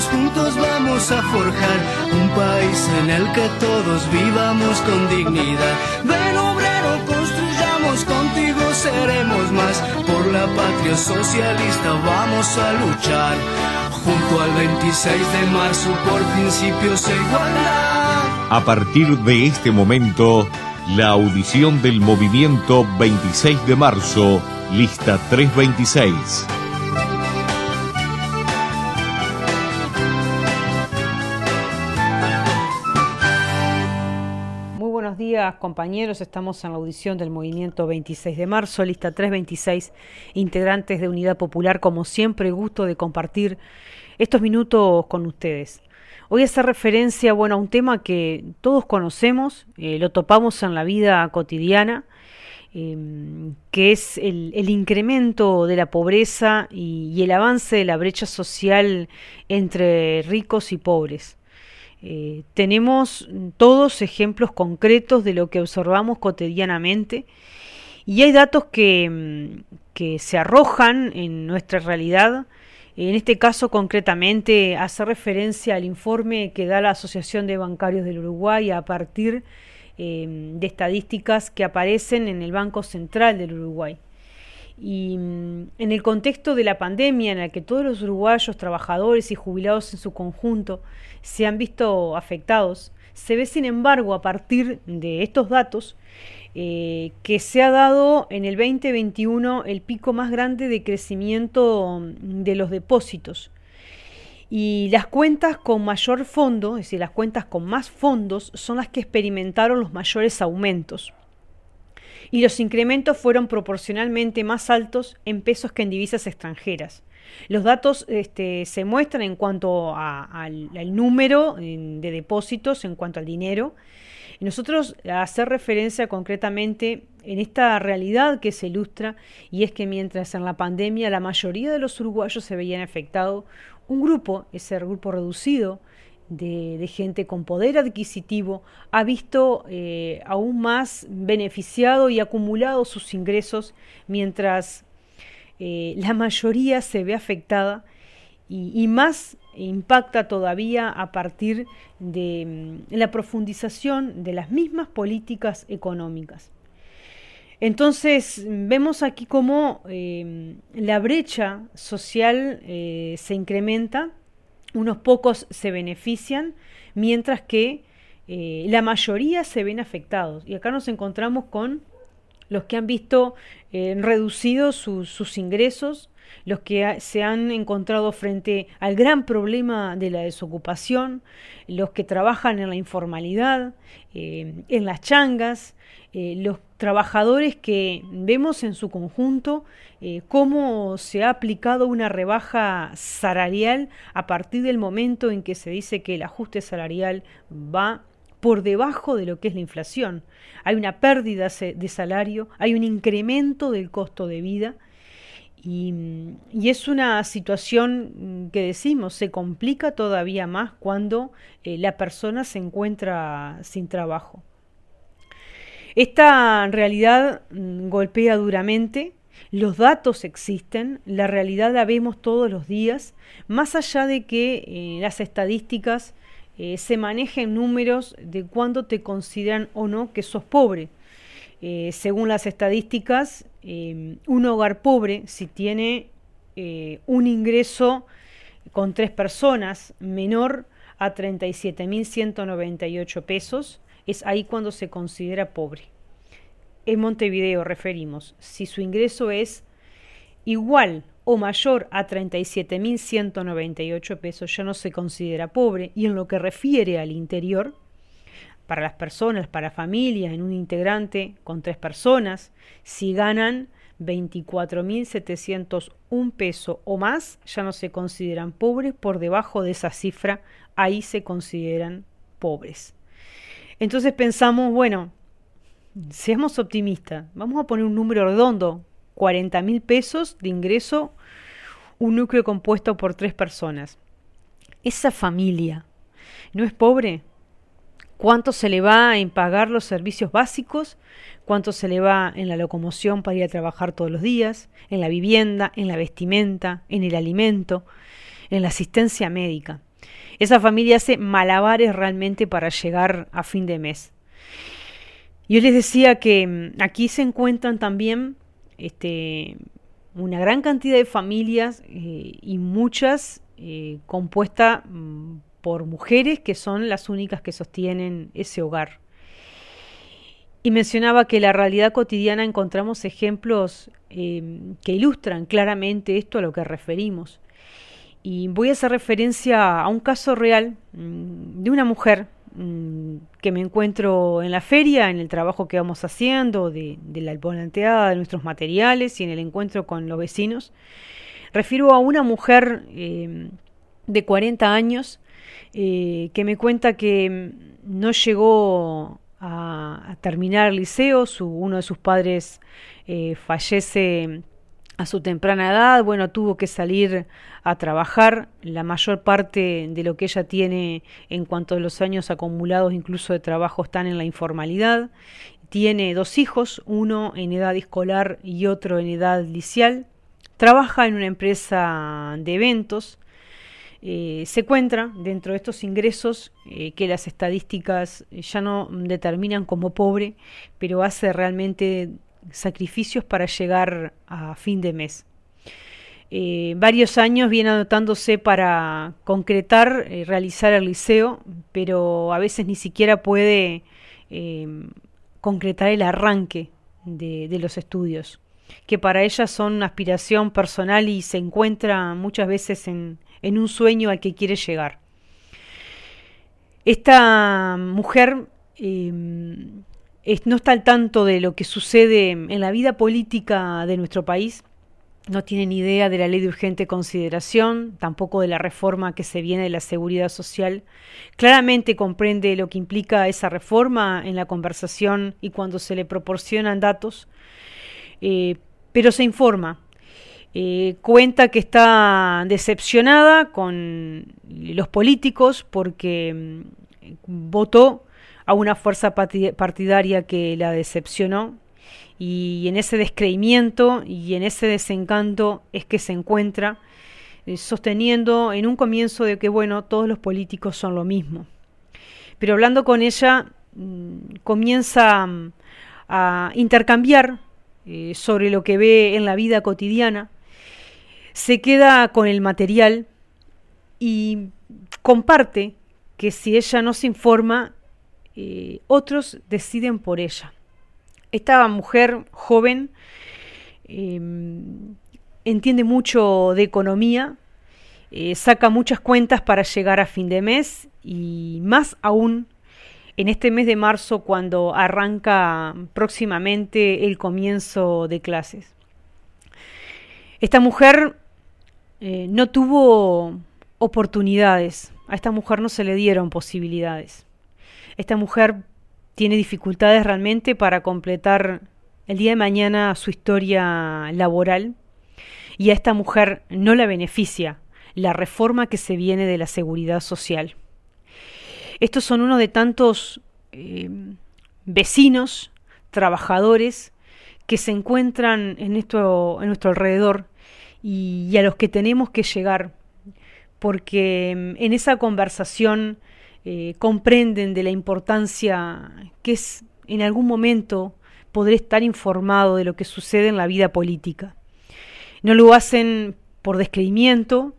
juntos vamos a forjar un país en el que todos vivamos con dignidad. Ven obrero, construyamos, contigo seremos más. Por la patria socialista vamos a luchar, junto al 26 de marzo por principios e igualdad. A partir de este momento, la audición del movimiento 26 de marzo, lista 326. Buenos días, compañeros. Estamos en la audición del movimiento 26 de marzo, lista 326, integrantes de Unidad Popular. Como siempre, gusto de compartir estos minutos con ustedes. Hoy hacer referencia, a un tema que todos conocemos, lo topamos en la vida cotidiana, que es el incremento de la pobreza y el avance de la brecha social entre ricos y pobres. Tenemos todos ejemplos concretos de lo que observamos cotidianamente y hay datos que se arrojan en nuestra realidad. En este caso concretamente hace referencia al informe que da la Asociación de Bancarios del Uruguay a partir de estadísticas que aparecen en el Banco Central del Uruguay. Y en el contexto de la pandemia, en el que todos los uruguayos, trabajadores y jubilados en su conjunto se han visto afectados, se ve sin embargo a partir de estos datos que se ha dado en el 2021 el pico más grande de crecimiento de los depósitos. Y las cuentas con mayor fondo, es decir, las cuentas con más fondos, son las que experimentaron los mayores aumentos. Y los incrementos fueron proporcionalmente más altos en pesos que en divisas extranjeras. Los datos se muestran en cuanto al número de depósitos, en cuanto al dinero. Y nosotros hacer referencia concretamente en esta realidad que se ilustra, y es que mientras en la pandemia la mayoría de los uruguayos se veían afectados, un grupo, ese grupo reducido, de gente con poder adquisitivo, ha visto aún más beneficiado y acumulado sus ingresos, mientras la mayoría se ve afectada y más impacta todavía a partir de la profundización de las mismas políticas económicas. Entonces vemos aquí cómo la brecha social se incrementa. Unos pocos se benefician, mientras que la mayoría se ven afectados. Y acá nos encontramos con los que han visto reducidos sus ingresos, los que se han encontrado frente al gran problema de la desocupación, los que trabajan en la informalidad, en las changas, los trabajadores que vemos en su conjunto cómo se ha aplicado una rebaja salarial a partir del momento en que se dice que el ajuste salarial va por debajo de lo que es la inflación. Hay una pérdida de salario, hay un incremento del costo de vida y es una situación que decimos se complica todavía más cuando la persona se encuentra sin trabajo. Esta realidad golpea duramente, los datos existen, la realidad la vemos todos los días, más allá de que las estadísticas se manejen números de cuándo te consideran o no que sos pobre. Según las estadísticas, un hogar pobre, si tiene un ingreso con 3 personas menor a 37.198 pesos, es ahí cuando se considera pobre. En Montevideo referimos, si su ingreso es igual o mayor a 37.198 pesos, ya no se considera pobre. Y en lo que refiere al interior, para las personas, para familias, en un integrante con 3 personas, si ganan 24.701 pesos o más, ya no se consideran pobres. Por debajo de esa cifra, ahí se consideran pobres. Entonces pensamos, seamos optimistas, vamos a poner un número redondo, 40.000 pesos de ingreso, un núcleo compuesto por 3 personas. ¿Esa familia no es pobre? ¿Cuánto se le va en pagar los servicios básicos? ¿Cuánto se le va en la locomoción para ir a trabajar todos los días? ¿En la vivienda, en la vestimenta, en el alimento, en la asistencia médica? Esa familia hace malabares realmente para llegar a fin de mes. Yo les decía que aquí se encuentran también una gran cantidad de familias y muchas compuestas por mujeres que son las únicas que sostienen ese hogar. Y mencionaba que en la realidad cotidiana encontramos ejemplos que ilustran claramente esto a lo que referimos. Y voy a hacer referencia a un caso real de una mujer que me encuentro en la feria, en el trabajo que vamos haciendo, de la volanteada de nuestros materiales y en el encuentro con los vecinos. Refiero a una mujer de 40 años que me cuenta que no llegó a terminar el liceo, uno de sus padres fallece a su temprana edad, bueno, tuvo que salir a trabajar. La mayor parte de lo que ella tiene en cuanto a los años acumulados, incluso de trabajo, están en la informalidad. Tiene 2 hijos, uno en edad escolar y otro en edad liceal. Trabaja en una empresa de eventos. Se encuentra dentro de estos ingresos que las estadísticas ya no determinan como pobre, pero hace realmente sacrificios para llegar a fin de mes. Varios años viene anotándose para concretar, realizar el liceo, pero a veces ni siquiera puede concretar el arranque de los estudios, que para ella son una aspiración personal y se encuentra muchas veces en un sueño al que quiere llegar. Esta mujer no está al tanto de lo que sucede en la vida política de nuestro país, no tiene ni idea de la ley de urgente consideración, tampoco de la reforma que se viene de la seguridad social. Claramente comprende lo que implica esa reforma en la conversación y cuando se le proporcionan datos, pero se informa. Cuenta que está decepcionada con los políticos porque votó a una fuerza partidaria que la decepcionó, y en ese descreimiento y en ese desencanto es que se encuentra sosteniendo en un comienzo de que bueno, todos los políticos son lo mismo. Pero hablando con ella comienza a intercambiar sobre lo que ve en la vida cotidiana, se queda con el material y comparte que si ella no se informa, otros deciden por ella. Esta mujer joven entiende mucho de economía, saca muchas cuentas para llegar a fin de mes, y más aún en este mes de marzo, cuando arranca próximamente el comienzo de clases. Esta mujer no tuvo oportunidades, a esta mujer no se le dieron posibilidades. Esta mujer tiene dificultades realmente para completar el día de mañana su historia laboral, y a esta mujer no la beneficia la reforma que se viene de la seguridad social. Estos son uno de tantos vecinos, trabajadores que se encuentran en nuestro alrededor y a los que tenemos que llegar, porque en esa conversación comprenden de la importancia que es en algún momento poder estar informado de lo que sucede en la vida política. No lo hacen por descreimiento,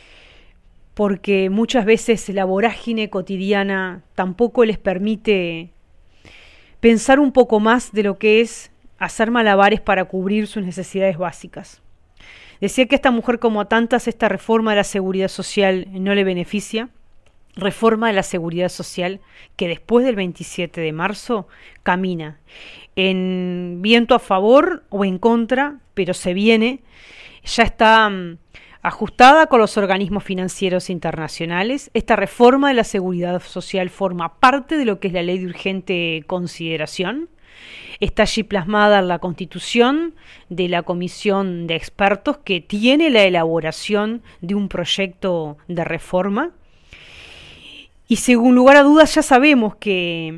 porque muchas veces la vorágine cotidiana tampoco les permite pensar un poco más de lo que es hacer malabares para cubrir sus necesidades básicas. Decía que a esta mujer, como a tantas, esta reforma de la seguridad social no le beneficia. Reforma de la seguridad social que después del 27 de marzo camina en viento a favor o en contra, pero se viene, ya está ajustada con los organismos financieros internacionales. Esta reforma de la seguridad social forma parte de lo que es la ley de urgente consideración. Está allí plasmada en la Constitución de la Comisión de Expertos que tiene la elaboración de un proyecto de reforma. Y sin lugar a dudas ya sabemos que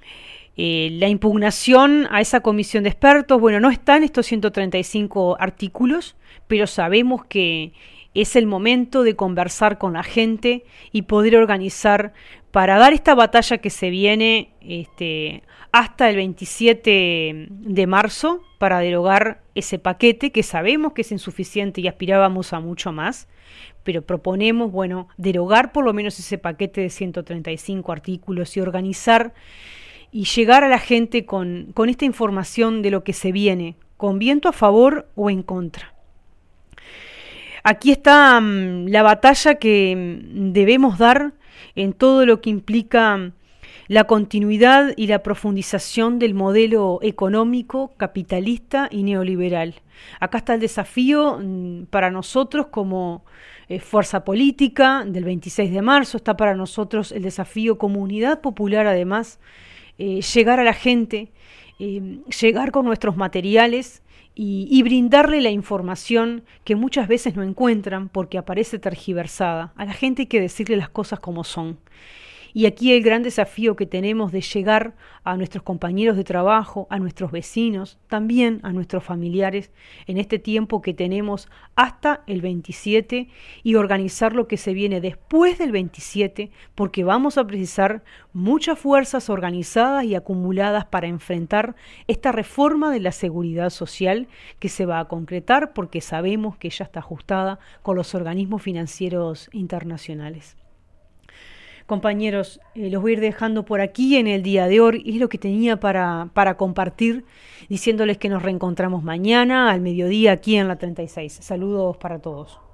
la impugnación a esa comisión de expertos, bueno, no está en estos 135 artículos, pero sabemos que es el momento de conversar con la gente y poder organizar para dar esta batalla que se viene hasta el 27 de marzo para derogar ese paquete que sabemos que es insuficiente y aspirábamos a mucho más, pero proponemos, derogar por lo menos ese paquete de 135 artículos y organizar y llegar a la gente con esta información de lo que se viene, con viento a favor o en contra. Aquí está la batalla que debemos dar en todo lo que implica la continuidad y la profundización del modelo económico, capitalista y neoliberal. Acá está el desafío para nosotros como fuerza política del 26 de marzo, está para nosotros el desafío como unidad popular, además, llegar a la gente, llegar con nuestros materiales y brindarle la información que muchas veces no encuentran porque aparece tergiversada. A la gente hay que decirle las cosas como son. Y aquí el gran desafío que tenemos de llegar a nuestros compañeros de trabajo, a nuestros vecinos, también a nuestros familiares, en este tiempo que tenemos hasta el 27 y organizar lo que se viene después del 27, porque vamos a precisar muchas fuerzas organizadas y acumuladas para enfrentar esta reforma de la seguridad social que se va a concretar porque sabemos que ya está ajustada con los organismos financieros internacionales. Compañeros, los voy a ir dejando por aquí en el día de hoy. Es lo que tenía para compartir, diciéndoles que nos reencontramos mañana al mediodía aquí en la 36. Saludos para todos.